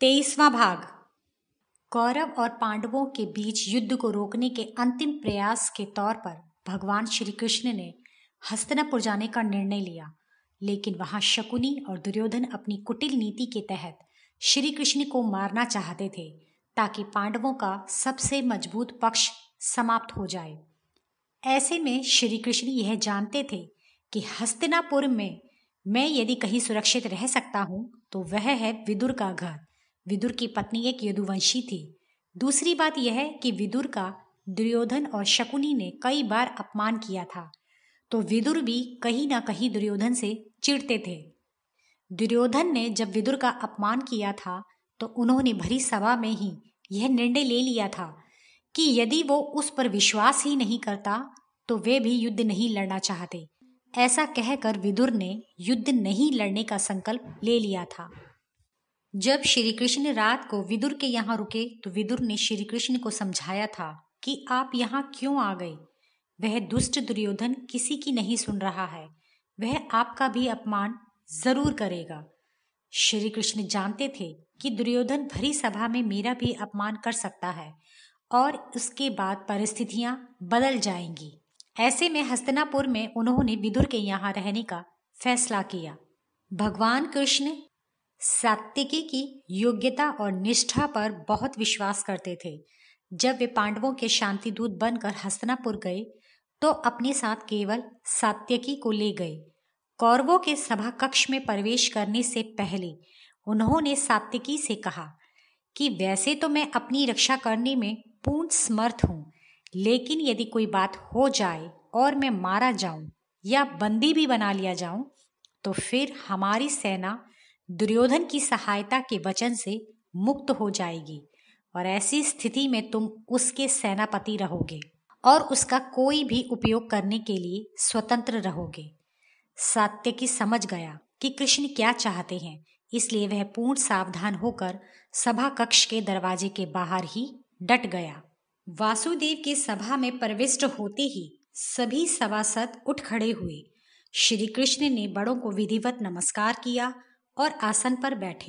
23वां भाग। कौरव और पांडवों के बीच युद्ध को रोकने के अंतिम प्रयास के तौर पर भगवान श्री कृष्ण ने हस्तिनापुर जाने का निर्णय लिया, लेकिन वहां शकुनी और दुर्योधन अपनी कुटिल नीति के तहत श्री कृष्ण को मारना चाहते थे ताकि पांडवों का सबसे मजबूत पक्ष समाप्त हो जाए। ऐसे में श्री कृष्ण यह जानते थे कि हस्तिनापुर में मैं यदि कहीं सुरक्षित रह सकता हूं तो वह है विदुर का घर। विदुर की पत्नी एक यदुवंशी थी। दूसरी बात यह है कि विदुर का दुर्योधन और शकुनी ने कई बार अपमान किया था, तो विदुर भी कहीं ना कहीं दुर्योधन से चिढ़ते थे। दुर्योधन ने जब विदुर का अपमान किया था तो उन्होंने भरी सभा में ही यह निर्णय ले लिया था कि यदि वो उस पर विश्वास ही नहीं करता तो वे भी युद्ध नहीं लड़ना चाहते। ऐसा कहकर विदुर ने युद्ध नहीं लड़ने का संकल्प ले लिया था। जब श्री कृष्ण रात को विदुर के यहाँ रुके तो विदुर ने श्री कृष्ण को समझाया था कि आप यहाँ क्यों आ गए। वह दुष्ट दुर्योधन किसी की नहीं सुन रहा है, वह आपका भी अपमान जरूर करेगा। श्री कृष्ण जानते थे कि दुर्योधन भरी सभा में मेरा भी अपमान कर सकता है और उसके बाद परिस्थितियां बदल जाएंगी। ऐसे में हस्तिनापुर में उन्होंने विदुर के यहाँ रहने का फैसला किया। भगवान कृष्ण सात्यकी की योग्यता और निष्ठा पर बहुत विश्वास करते थे। जब वे पांडवों के शांति दूत बनकर हस्तिनापुर गए तो अपने साथ केवल सात्यकी को ले गए। कौरवों के सभा कक्ष में प्रवेश करने से पहले उन्होंने सात्यकी से कहा कि वैसे तो मैं अपनी रक्षा करने में पूर्ण समर्थ हूँ, लेकिन यदि कोई बात हो जाए और मैं मारा जाऊं या बंदी भी बना लिया जाऊं तो फिर हमारी सेना दुर्योधन की सहायता के वचन से मुक्त हो जाएगी और ऐसी स्थिति में तुम उसके सेनापति रहोगे और उसका कोई भी उपयोग करने के लिए स्वतंत्र रहोगे। सात्यकी समझ गया कि कृष्ण क्या चाहते हैं, इसलिए वह पूर्ण सावधान होकर सभा कक्ष के दरवाजे के बाहर ही डट गया। वासुदेव की सभा में प्रविष्ट होते ही सभी सभासद उठ खड़े हुए। श्री कृष्ण ने बड़ों को विधिवत नमस्कार किया और आसन पर बैठे।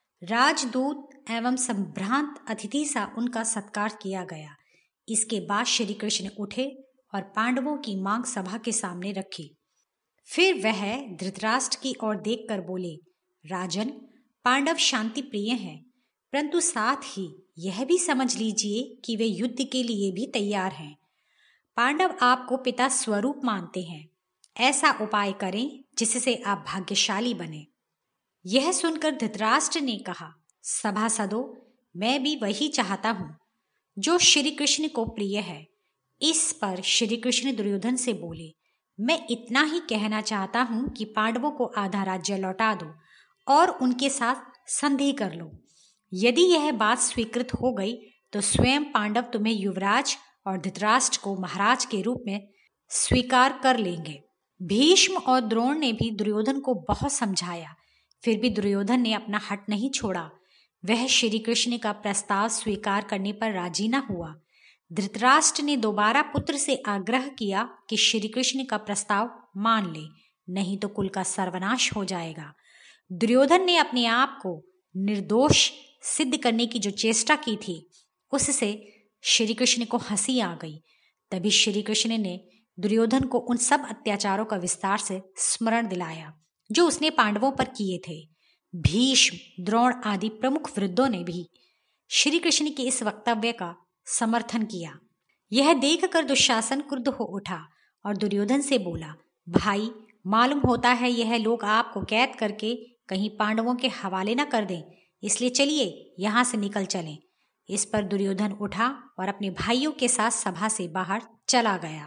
राजदूत एवं संभ्रांत अतिथि सा उनका सत्कार किया गया। इसके बाद श्री कृष्ण उठे और पांडवों की मांग सभा के सामने रखी। फिर वह धृतराष्ट्र की ओर देखकर बोले, राजन, पांडव शांति प्रिय हैं, परंतु साथ ही यह भी समझ लीजिए कि वे युद्ध के लिए भी तैयार हैं। पांडव आपको पिता स्वरूप मानते हैं। ऐसा उपाय करें जिससे आप भाग्यशाली बने। यह सुनकर धृतराष्ट्र ने कहा, सभासदों, मैं भी वही चाहता हूं जो श्री कृष्ण को प्रिय है। इस पर श्री कृष्ण दुर्योधन से बोले, मैं इतना ही कहना चाहता हूं कि पांडवों को आधा राज्य लौटा दो और उनके साथ संधि कर लो। यदि यह बात स्वीकृत हो गई तो स्वयं पांडव तुम्हें युवराज और धृतराष्ट्र को महाराज के रूप में स्वीकार कर लेंगे। भीष्म और द्रोण ने भी दुर्योधन को बहुत समझाया, फिर भी दुर्योधन ने अपना हट नहीं छोड़ा। वह श्री कृष्ण का प्रस्ताव स्वीकार करने पर राजी न हुआ। धृतराष्ट्र ने दोबारा पुत्र से आग्रह किया कि श्री कृष्ण का प्रस्ताव मान ले, नहीं तो कुल का सर्वनाश हो जाएगा। दुर्योधन ने अपने आप को निर्दोष सिद्ध करने की जो चेष्टा की थी उससे श्री कृष्ण को हंसी आ गई। तभी श्री कृष्ण ने दुर्योधन को उन सब अत्याचारों का विस्तार से स्मरण दिलाया जो उसने पांडवों पर किए थे। भीष्म, द्रोण आदि प्रमुख वृद्धों ने भी श्री कृष्ण के इस वक्तव्य का समर्थन किया। यह देखकर दुशासन क्रुद्ध हो उठा और दुर्योधन से बोला, भाई, मालूम होता है यह लोग आपको कैद करके कहीं पांडवों के हवाले न कर दें, इसलिए चलिए यहाँ से निकल चलें। इस पर दुर्योधन उठा और अपने भाइयों के साथ सभा से बाहर चला गया।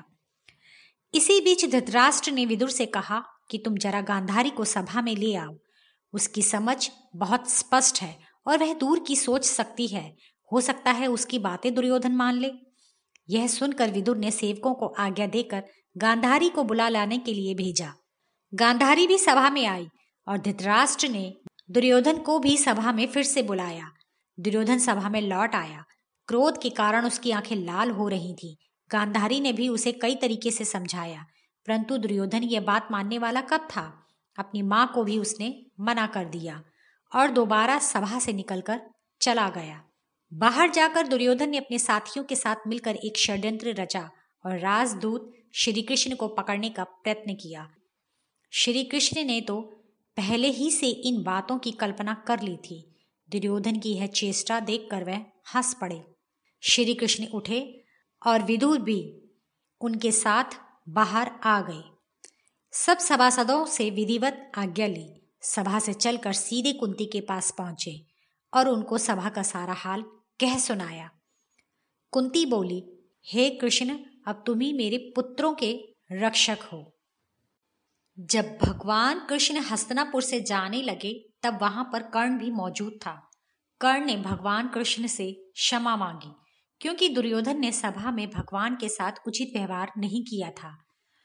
इसी बीच धृतराष्ट्र ने विदुर से कहा कि तुम जरा गांधारी को सभा में ले आओ। उसकी समझ बहुत स्पष्ट है और वह दूर की सोच सकती है। हो सकता है उसकी बातें दुर्योधन मान ले। यह सुनकर विदुर ने सेवकों को आज्ञा देकर गांधारी को बुला लाने के लिए भेजा। गांधारी भी सभा में आई और धृतराष्ट्र ने दुर्योधन को भी सभा में फिर से बुलाया। दुर्योधन सभा में लौट आया। क्रोध के कारण उसकी आंखें लाल हो रही थी। गांधारी ने भी उसे कई तरीके से समझाया, परंतु दुर्योधन यह बात मानने वाला कब था। अपनी मां को भी उसने मना कर दिया और दोबारा सभा से निकलकर चला गया। बाहर जाकर दुर्योधन ने अपने साथियों के साथ मिलकर एक षड्यंत्र रचा और राजदूत श्री कृष्ण को पकड़ने का प्रयत्न किया। श्री कृष्ण ने तो पहले ही से इन बातों की कल्पना कर ली थी। दुर्योधन की यह चेष्टा देखकर वह हंस पड़े। श्री कृष्ण उठे और विदुर भी उनके साथ बाहर आ गए। सब सभासदों से विधिवत आज्ञा ली, सभा से चलकर सीधे कुंती के पास पहुंचे और उनको सभा का सारा हाल कह सुनाया। कुंती बोली, हे कृष्ण, अब तुम ही मेरे पुत्रों के रक्षक हो। जब भगवान कृष्ण हस्तिनापुर से जाने लगे तब वहां पर कर्ण भी मौजूद था। कर्ण ने भगवान कृष्ण से क्षमा मांगी क्योंकि दुर्योधन ने सभा में भगवान के साथ उचित व्यवहार नहीं किया था।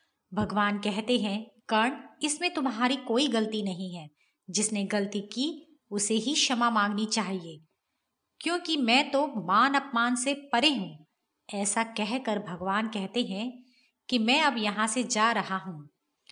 भगवान कहते हैं, कर्ण, इसमें तुम्हारी कोई गलती नहीं है। जिसने गलती की उसे ही क्षमा मांगनी चाहिए, क्योंकि मैं तो मान अपमान से परे हूं। ऐसा कहकर भगवान कहते हैं कि मैं अब यहां से जा रहा हूं।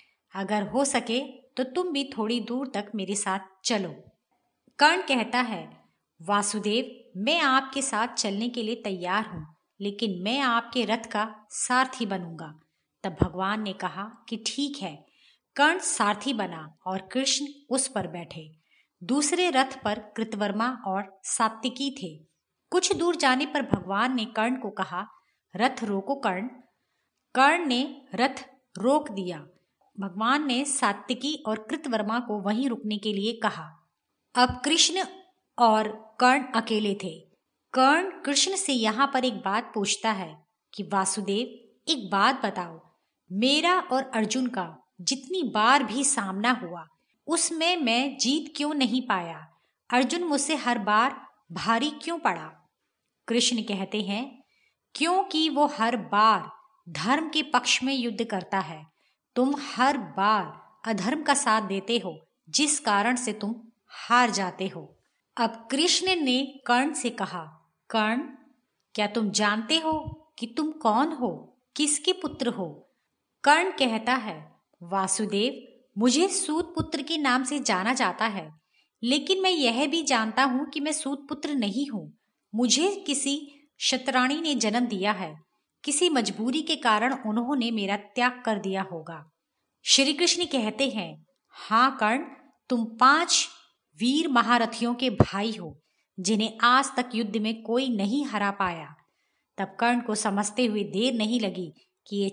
अगर हो सके तो तुम भी थोड़ी दूर तक मेरे साथ चलो। कर्ण कहता है, वासुदेव, मैं आपके साथ चलने के लिए तैयार हूं, लेकिन मैं आपके रथ का सारथी बनूंगा। तब भगवान ने कहा कि ठीक है। कर्ण सारथी बना और कृष्ण उस पर बैठे। दूसरे रथ पर कृतवर्मा और सात्विकी थे। कुछ दूर जाने पर भगवान ने कर्ण को कहा, रथ रोको कर्ण। कर्ण ने रथ रोक दिया। भगवान ने सात्विकी और कृतवर्मा को वहीं रुकने के लिए कहा। अब कृष्ण और कर्ण अकेले थे। कर्ण कृष्ण से यहाँ पर एक बात पूछता है कि वासुदेव, एक बात बताओ, मेरा और अर्जुन का जितनी बार भी सामना हुआ उसमें मैं जीत क्यों नहीं पाया? अर्जुन मुझसे हर बार भारी क्यों पड़ा? कृष्ण कहते हैं, क्योंकि वो हर बार धर्म के पक्ष में युद्ध करता है। तुम हर बार अधर्म का साथ देते हो, जिस कारण से तुम हार जाते हो। अब कृष्ण ने कर्ण से कहा, कर्ण, क्या तुम जानते हो कि तुम कौन हो, किसके पुत्र हो? कर्ण कहता है, वासुदेव, मुझे सूत पुत्र के नाम से जाना जाता है, लेकिन मैं यह भी जानता हूं कि मैं सूत पुत्र नहीं हूं। मुझे किसी शतराणी ने जन्म दिया है। किसी मजबूरी के कारण उन्होंने मेरा त्याग कर दिया होगा। श्री कृष्ण कहते हैं, हाँ कर्ण, तुम 5 वीर महारथियों के भाई हो, जिन्हें आज तक युद्ध में कोई नहीं हरा पाया। तब कर्ण को समझते हुए देर नहीं लगी कि ये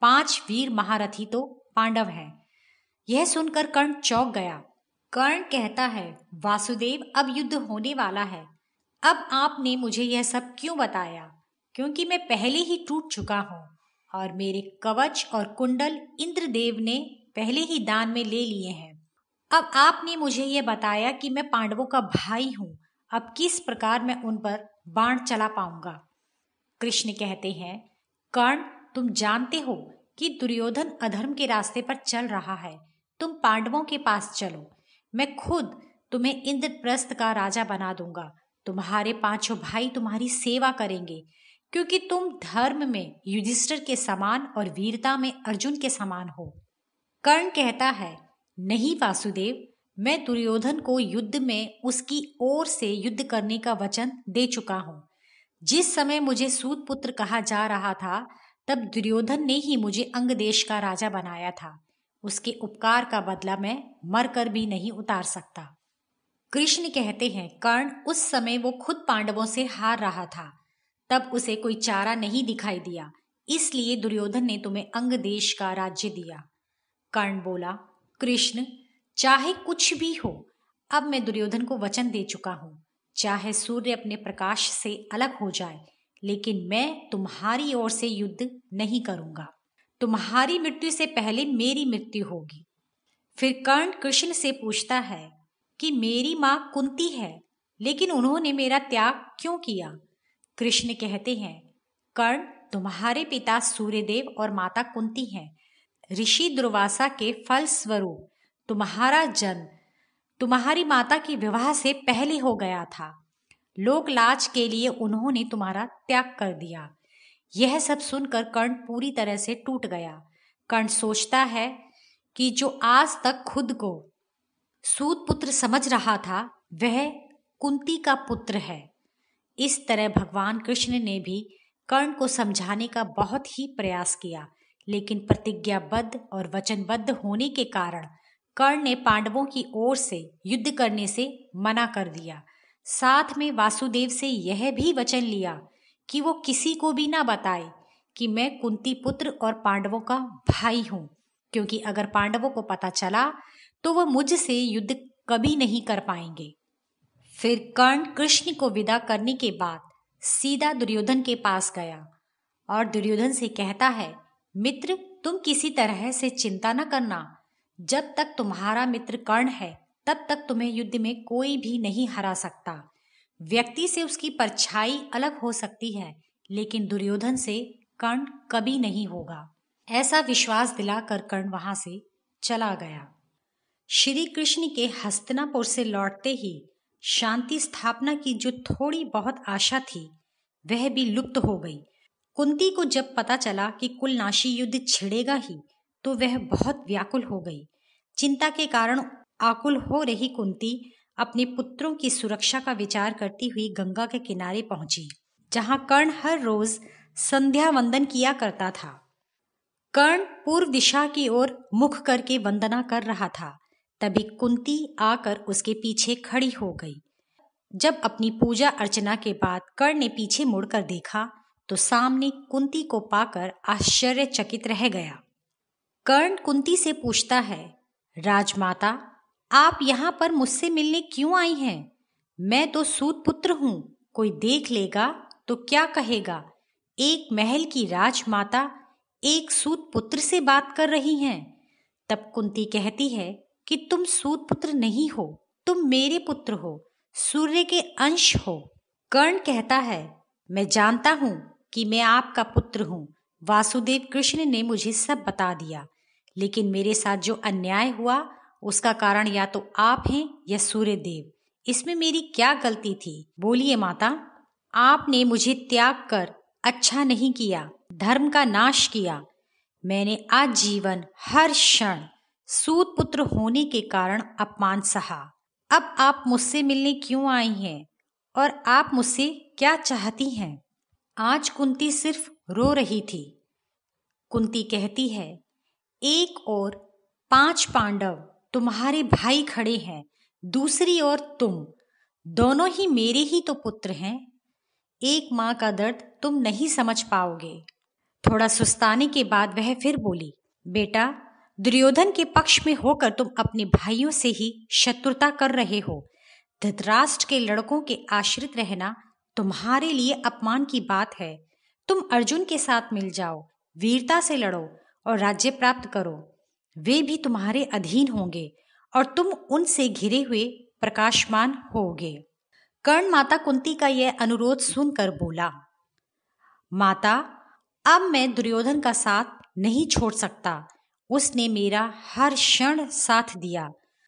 5 वीर महारथी तो पांडव हैं। यह सुनकर कर्ण चौंक गया। कर्ण कहता है, वासुदेव, अब युद्ध होने वाला है। अब आपने मुझे यह सब क्यों बताया? क्योंकि मैं पहले ही टूट चुका हूँ और मेरे कवच और कुंडल इंद्रदेव ने पहले ही दान में ले लिए हैं। अब आपने मुझे यह बताया कि मैं पांडवों का भाई हूँ। अब किस प्रकार मैं उन पर बाण चला पाऊंगा? कृष्ण कहते हैं, कर्ण, तुम जानते हो कि दुर्योधन अधर्म के रास्ते पर चल रहा है। तुम पांडवों के पास चलो, मैं खुद तुम्हें इंद्रप्रस्थ का राजा बना दूंगा। तुम्हारे 5 भाई तुम्हारी सेवा करेंगे, क्योंकि तुम धर्म में युधिष्ठिर के समान और वीरता में अर्जुन के समान हो। कर्ण कहता है, नहीं वासुदेव, मैं दुर्योधन को युद्ध में उसकी ओर से युद्ध करने का वचन दे चुका हूँ। जिस समय मुझे सूत पुत्र कहा जा रहा था, तब दुर्योधन ने ही मुझे अंग देश का राजा बनाया था। उसके उपकार का बदला मैं मरकर भी नहीं उतार सकता। कृष्ण कहते हैं, कर्ण, उस समय वो खुद पांडवों से हार रहा था। तब उसे कोई चारा नहीं दिखाई दिया, इसलिए दुर्योधन ने तुम्हें अंग देश का राज्य दिया। कर्ण बोला, कृष्ण, चाहे कुछ भी हो, अब मैं दुर्योधन को वचन दे चुका हूं। चाहे सूर्य अपने प्रकाश से अलग हो जाए, लेकिन मैं तुम्हारी ओर से युद्ध नहीं करूंगा। तुम्हारी मृत्यु से पहले मेरी मृत्यु होगी। फिर कर्ण कृष्ण से पूछता है कि मेरी माँ कुंती है, लेकिन उन्होंने मेरा त्याग क्यों किया? कृष्ण कहते हैं, कर्ण, तुम्हारे पिता सूर्यदेव और माता कुंती हैं। ऋषि दुर्वासा के फल स्वरूप तुम्हारा जन्म तुम्हारी माता के विवाह से पहले हो गया था। लोक लाज के लिए उन्होंने तुम्हारा त्याग कर दिया। यह सब सुनकर कर्ण पूरी तरह से टूट गया। कर्ण सोचता है कि जो आज तक खुद को सूत पुत्र समझ रहा था, वह कुंती का पुत्र है। इस तरह भगवान कृष्ण ने भी कर्ण को समझाने का बहुत ही प्रयास किया, लेकिन प्रतिज्ञाबद्ध और वचनबद्ध होने के कारण कर्ण ने पांडवों की ओर से युद्ध करने से मना कर दिया। साथ में वासुदेव से यह भी वचन लिया कि वो किसी को भी ना बताए कि मैं कुंती पुत्र और पांडवों का भाई हूं, क्योंकि अगर पांडवों को पता चला तो वह मुझसे युद्ध कभी नहीं कर पाएंगे। फिर कर्ण कृष्ण को विदा करने के बाद सीधा दुर्योधन के पास गया और दुर्योधन से कहता है, मित्र तुम किसी तरह से चिंता न करना, जब तक तुम्हारा मित्र कर्ण है तब तक तुम्हें युद्ध में कोई भी नहीं हरा सकता। व्यक्ति से उसकी परछाई अलग हो सकती है, लेकिन दुर्योधन से कर्ण कभी नहीं होगा। ऐसा विश्वास दिलाकर कर्ण वहां से चला गया। श्री कृष्ण के हस्तिनापुर से लौटते ही शांति स्थापना की जो थोड़ी बहुत आशा थी वह भी लुप्त हो गई। कुंती को जब पता चला कि कुलनाशी युद्ध छिड़ेगा ही तो वह बहुत व्याकुल हो गई। चिंता के कारण आकुल हो रही कुंती अपने पुत्रों की सुरक्षा का विचार करती हुई गंगा के किनारे पहुंची, जहां कर्ण हर रोज संध्या वंदन किया करता था। कर्ण पूर्व दिशा की ओर मुख करके वंदना कर रहा था। तभी कुंती आकर उसके पीछे खड़ी हो गई। जब अपनी पूजा अर्चना के बाद कर्ण ने पीछे मुड़कर देखा तो सामने कुंती को पाकर आश्चर्यचकित रह गया। कर्ण कुंती से पूछता है, राजमाता आप यहाँ पर मुझसे मिलने क्यों आई हैं? मैं तो सूत पुत्र हूँ, कोई देख लेगा तो क्या कहेगा? एक महल की राजमाता एक सूत पुत्र से बात कर रही हैं। तब कुंती कहती है कि तुम सूत पुत्र नहीं हो, तुम मेरे पुत्र हो, सूर्य के अंश हो। कर्ण कहता है, मैं जानता हूं कि मैं आपका पुत्र हूं। वासुदेव कृष्ण ने मुझे सब बता दिया, लेकिन मेरे साथ जो अन्याय हुआ उसका कारण या तो आप हैं या सूर्य देव। इसमें मेरी क्या गलती थी? बोलिए माता। आपने मुझे त्याग कर अच्छा नहीं किया, धर्म का नाश किया। मैंने आजीवन हर क्षण सूत पुत्र होने के कारण अपमान सहा। अब आप मुझसे मिलने क्यों आई हैं और आप मुझसे क्या चाहती हैं? आज कुंती सिर्फ रो रही थी। कुंती कहती है, एक ओर 5 पांडव तुम्हारे भाई खड़े हैं, दूसरी ओर तुम, दोनों ही मेरे ही तो पुत्र हैं। एक माँ का दर्द तुम नहीं समझ पाओगे। थोड़ा सुस्ताने के बाद वह फिर बोली, बेटा दुर्योधन के पक्ष में होकर तुम अपने भाइयों से ही शत्रुता कर रहे हो। धृतराष्ट्र के लड़कों के आश्रित रहना तुम्हारे लिए अपमान की बात है। तुम अर्जुन के साथ मिल जाओ, वीरता से लड़ो और राज्य प्राप्त करो। वे भी तुम्हारे अधीन होंगे और तुम उनसे घिरे हुए प्रकाशमान होगे। कर्ण माता कुंती का यह अनुरोध सुनकर बोला, माता अब मैं दुर्योधन का साथ नहीं छोड़ सकता। उसने मेरा हर क्षण साथ दिया।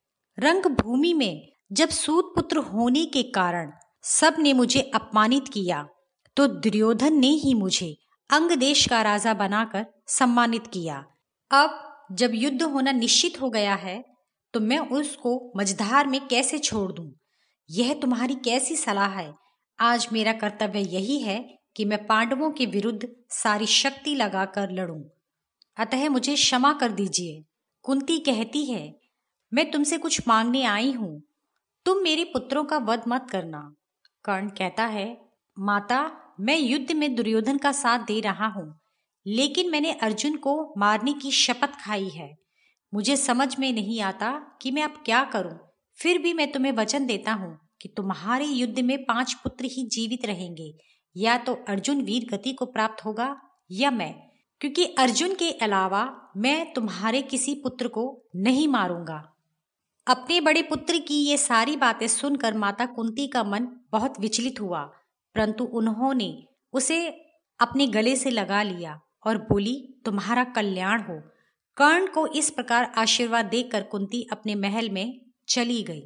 रंगभूमि में जब सूत पुत्र होने के कारण सब ने मुझे अपमानित किया तो दुर्योधन ने ही मुझे अंग देश का राजा बनाकर सम्मानित किया। अब जब युद्ध होना निश्चित हो गया है तो मैं उसको मझधार में कैसे छोड़ दूं? यह तुम्हारी कैसी सलाह है? आज मेरा कर्तव्य यही है कि मैं पांडवों के विरुद्ध सारी शक्ति लगाकर लड़ूं, अतः मुझे क्षमा कर दीजिए। कुंती कहती है, मैं तुमसे कुछ मांगने आई हूं, तुम मेरे पुत्रों का वध मत करना। कर्ण कहता है, माता मैं युद्ध में दुर्योधन का साथ दे रहा हूं, लेकिन मैंने अर्जुन को मारने की शपथ खाई है। मुझे समझ में नहीं आता कि मैं अब क्या करूं। फिर भी मैं तुम्हें वचन देता हूं कि तुम्हारे युद्ध में 5 पुत्र ही जीवित रहेंगे। या तो अर्जुन वीर गति को प्राप्त होगा या मैं, क्योंकि अर्जुन के अलावा मैं तुम्हारे किसी पुत्र को नहीं मारूंगा। अपने बड़े पुत्र की ये सारी बातें सुनकर माता कुंती का मन बहुत विचलित हुआ, परंतु उन्होंने उसे अपने गले से लगा लिया और बोली, तुम्हारा कल्याण हो। कर्ण को इस प्रकार आशीर्वाद देकर कुंती अपने महल में चली गई।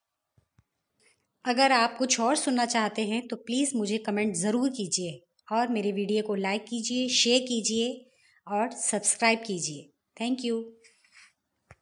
अगर आप कुछ और सुनना चाहते हैं तो प्लीज़ मुझे कमेंट ज़रूर कीजिए और मेरे वीडियो को लाइक कीजिए, शेयर कीजिए और सब्सक्राइब कीजिए। Thank you.